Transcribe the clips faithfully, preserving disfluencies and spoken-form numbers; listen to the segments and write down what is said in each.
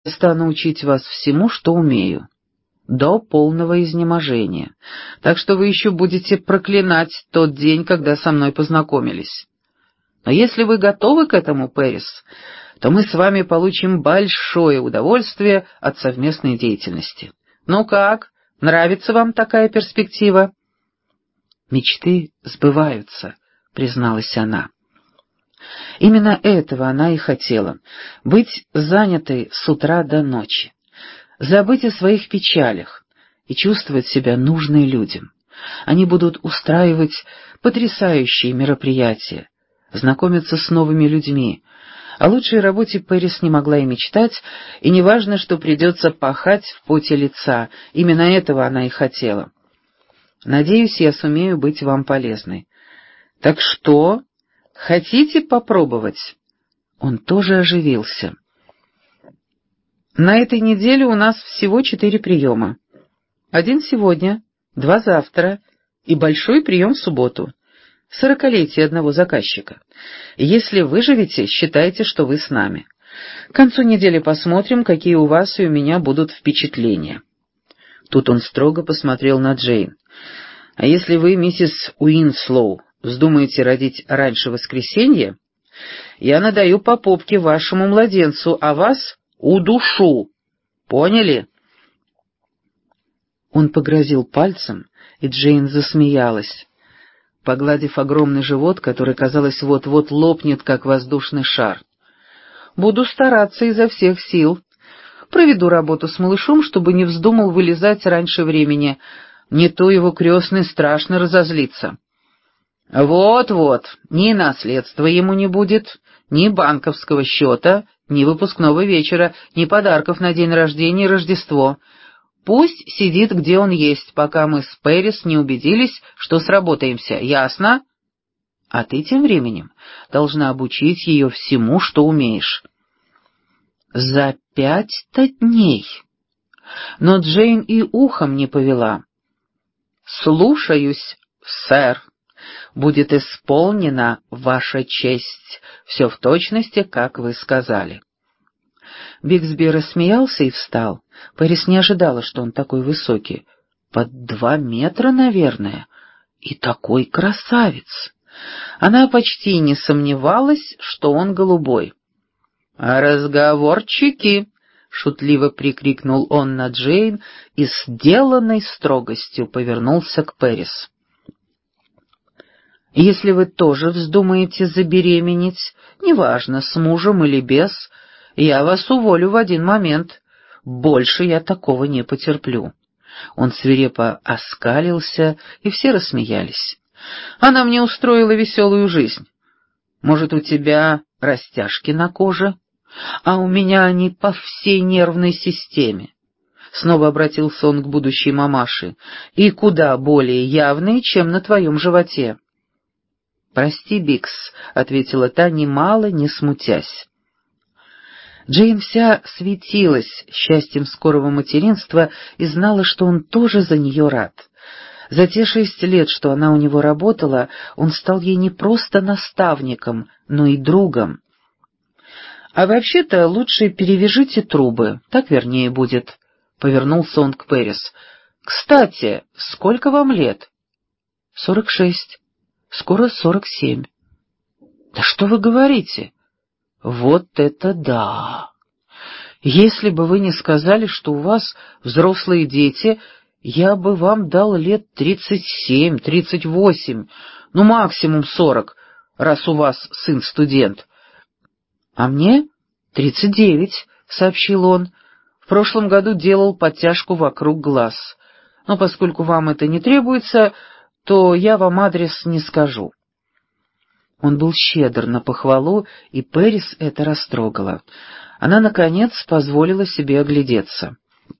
стану учить вас всему, что умею, до полного изнеможения, так что вы еще будете проклинать тот день, когда со мной познакомились. Но если вы готовы к этому, Пэрис, то мы с вами получим большое удовольствие от совместной деятельности. Ну как, нравится вам такая перспектива?» «Мечты сбываются», — призналась она. Именно этого она и хотела — быть занятой с утра до ночи, забыть о своих печалях и чувствовать себя нужной людям. Они будут устраивать потрясающие мероприятия, знакомиться с новыми людьми. О лучшей работе Пэрис не могла и мечтать, и неважно, что придется пахать в поте лица, именно этого она и хотела. «Надеюсь, я сумею быть вам полезной». «Так что? Хотите попробовать?» Он тоже оживился. «На этой неделе у нас всего четыре приема. Один сегодня, два завтра и большой прием в субботу. Сорокалетие одного заказчика. Если выживете, считайте, что вы с нами. К концу недели посмотрим, какие у вас и у меня будут впечатления». Тут он строго посмотрел на Джейн. «А если вы, миссис Уинслоу, вздумаете родить раньше воскресенья, я надаю по попке вашему младенцу, а вас удушу. Поняли?» Он погрозил пальцем, и Джейн засмеялась, погладив огромный живот, который, казалось, вот-вот лопнет, как воздушный шар. «Буду стараться изо всех сил. Проведу работу с малышом, чтобы не вздумал вылезать раньше времени. Не то его крестный страшно разозлится». «Вот-вот, ни наследства ему не будет, ни банковского счета, ни выпускного вечера, ни подарков на день рождения и Рождество. Пусть сидит, где он есть, пока мы с Пэрис не убедились, что сработаемся, ясно? А ты тем временем должна обучить ее всему, что умеешь». За пять-то дней. Но Джейн и ухом не повела. «Слушаюсь, сэр. Будет исполнена ваша честь, все в точности, как вы сказали». Бигсби рассмеялся и встал. Пэрис не ожидала, что он такой высокий. Под два метра, наверное. И такой красавец. Она почти не сомневалась, что он голубой. «Разговорчики!» — шутливо прикрикнул он на Джейн и с сделанной строгостью повернулся к Пэрис. «Если вы тоже вздумаете забеременеть, неважно, с мужем или без, я вас уволю в один момент. Больше я такого не потерплю». Он свирепо оскалился, и все рассмеялись. «Она мне устроила веселую жизнь. Может, у тебя растяжки на коже, а у меня они по всей нервной системе». Снова обратился он к будущей мамаше. «И куда более явные, чем на твоем животе». «Прости, Бикс», — ответила та, немало не смутясь. Джейн вся светилась счастьем скорого материнства и знала, что он тоже за нее рад. За те шесть лет, что она у него работала, он стал ей не просто наставником, но и другом. «А вообще-то лучше перевяжите трубы, так вернее будет», — повернулся он к Пэрис. «Кстати, сколько вам лет?» «Сорок шесть. Скоро сорок семь». «Да что вы говорите?» «Вот это да! Если бы вы не сказали, что у вас взрослые дети, я бы вам дал лет тридцать семь, тридцать восемь, ну максимум сорок, раз у вас сын-студент». «А мне тридцать девять», — сообщил он. «В прошлом году делал подтяжку вокруг глаз. Но поскольку вам это не требуется, то я вам адрес не скажу». Он был щедр на похвалу, и Пэрис это растрогало. Она, наконец, позволила себе оглядеться.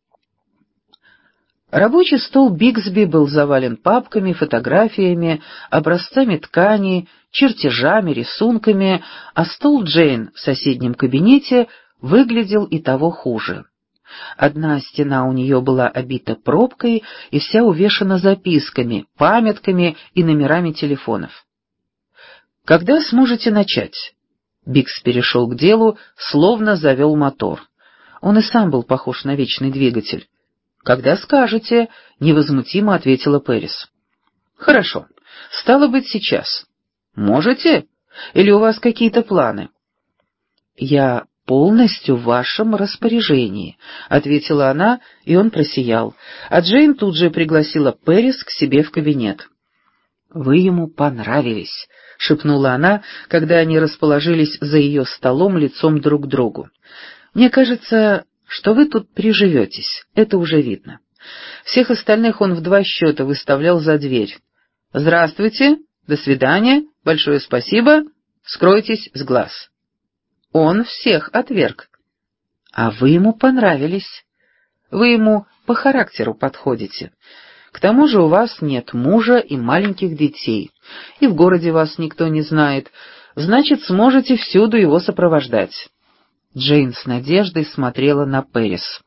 Рабочий стол Бигсби был завален папками, фотографиями, образцами ткани, чертежами, рисунками, а стол Джейн в соседнем кабинете выглядел и того хуже. Одна стена у нее была обита пробкой и вся увешана записками, памятками и номерами телефонов. «Когда сможете начать?» Бикс перешел к делу, словно завел мотор. Он и сам был похож на вечный двигатель. «Когда скажете», — невозмутимо ответила Пэрис. «Хорошо. Стало быть, сейчас. Можете? Или у вас какие-то планы?» «Я полностью в вашем распоряжении», — ответила она, и он просиял, а Джейн тут же пригласила Пэрис к себе в кабинет. «Вы ему понравились», — шепнула она, когда они расположились за ее столом лицом друг к другу. «Мне кажется, что вы тут приживетесь, это уже видно». Всех остальных он в два счета выставлял за дверь. «Здравствуйте, до свидания, большое спасибо, скройтесь с глаз». Он всех отверг. А вы ему понравились. Вы ему по характеру подходите. К тому же у вас нет мужа и маленьких детей, и в городе вас никто не знает, значит, сможете всюду его сопровождать». Джейн с надеждой смотрела на Пэрис.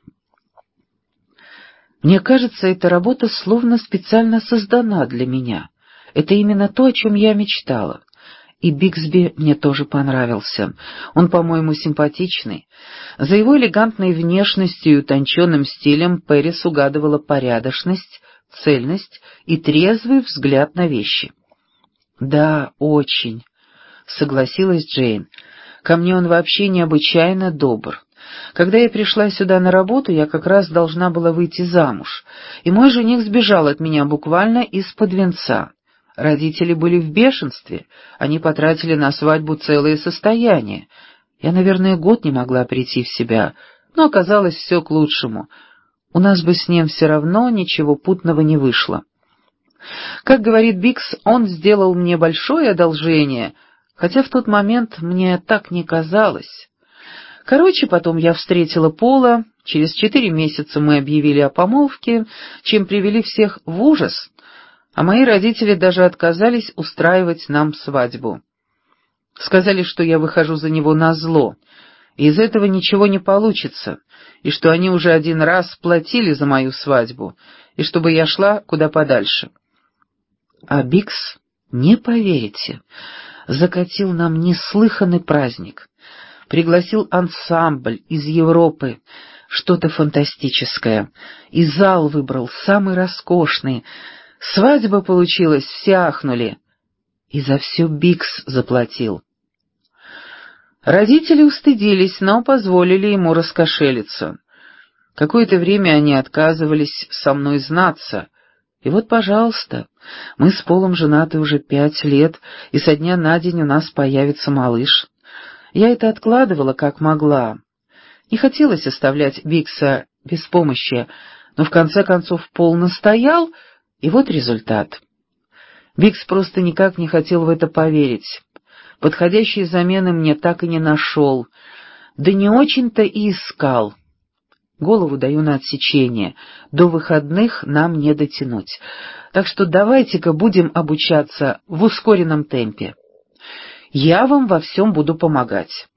«Мне кажется, эта работа словно специально создана для меня. Это именно то, о чем я мечтала. И Бигсби мне тоже понравился. Он, по-моему, симпатичный. За его элегантной внешностью и утонченным стилем Пэрис угадывала порядочность, цельность и трезвый взгляд на вещи». «Да, очень», — согласилась Джейн. «Ко мне он вообще необычайно добр. Когда я пришла сюда на работу, я как раз должна была выйти замуж, и мой жених сбежал от меня буквально из-под венца. Родители были в бешенстве, они потратили на свадьбу целое состояние. Я, наверное, год не могла прийти в себя, но оказалось все к лучшему. У нас бы с ним все равно ничего путного не вышло. Как говорит Бикс, он сделал мне большое одолжение, хотя в тот момент мне так не казалось. Короче, потом я встретила Пола, через четыре месяца мы объявили о помолвке, чем привели всех в ужас, а мои родители даже отказались устраивать нам свадьбу. Сказали, что я выхожу за него назло, и из этого ничего не получится, и что они уже один раз платили за мою свадьбу, и чтобы я шла куда подальше. А Бикс, не поверите, закатил нам неслыханный праздник. Пригласил ансамбль из Европы, что-то фантастическое, и зал выбрал самый роскошный. Свадьба получилась, все ахнули. И за все Бикс заплатил. Родители устыдились, но позволили ему раскошелиться. Какое-то время они отказывались со мной знаться. И вот, пожалуйста, мы с Полом женаты уже пять лет, и со дня на день у нас появится малыш. Я это откладывала как могла. Не хотелось оставлять Бикса без помощи, но в конце концов Пол настоял, и вот результат. Бикс просто никак не хотел в это поверить. Подходящей замены мне так и не нашел, да не очень-то и искал. Голову даю на отсечение, до выходных нам не дотянуть, так что давайте-ка будем обучаться в ускоренном темпе. Я вам во всем буду помогать.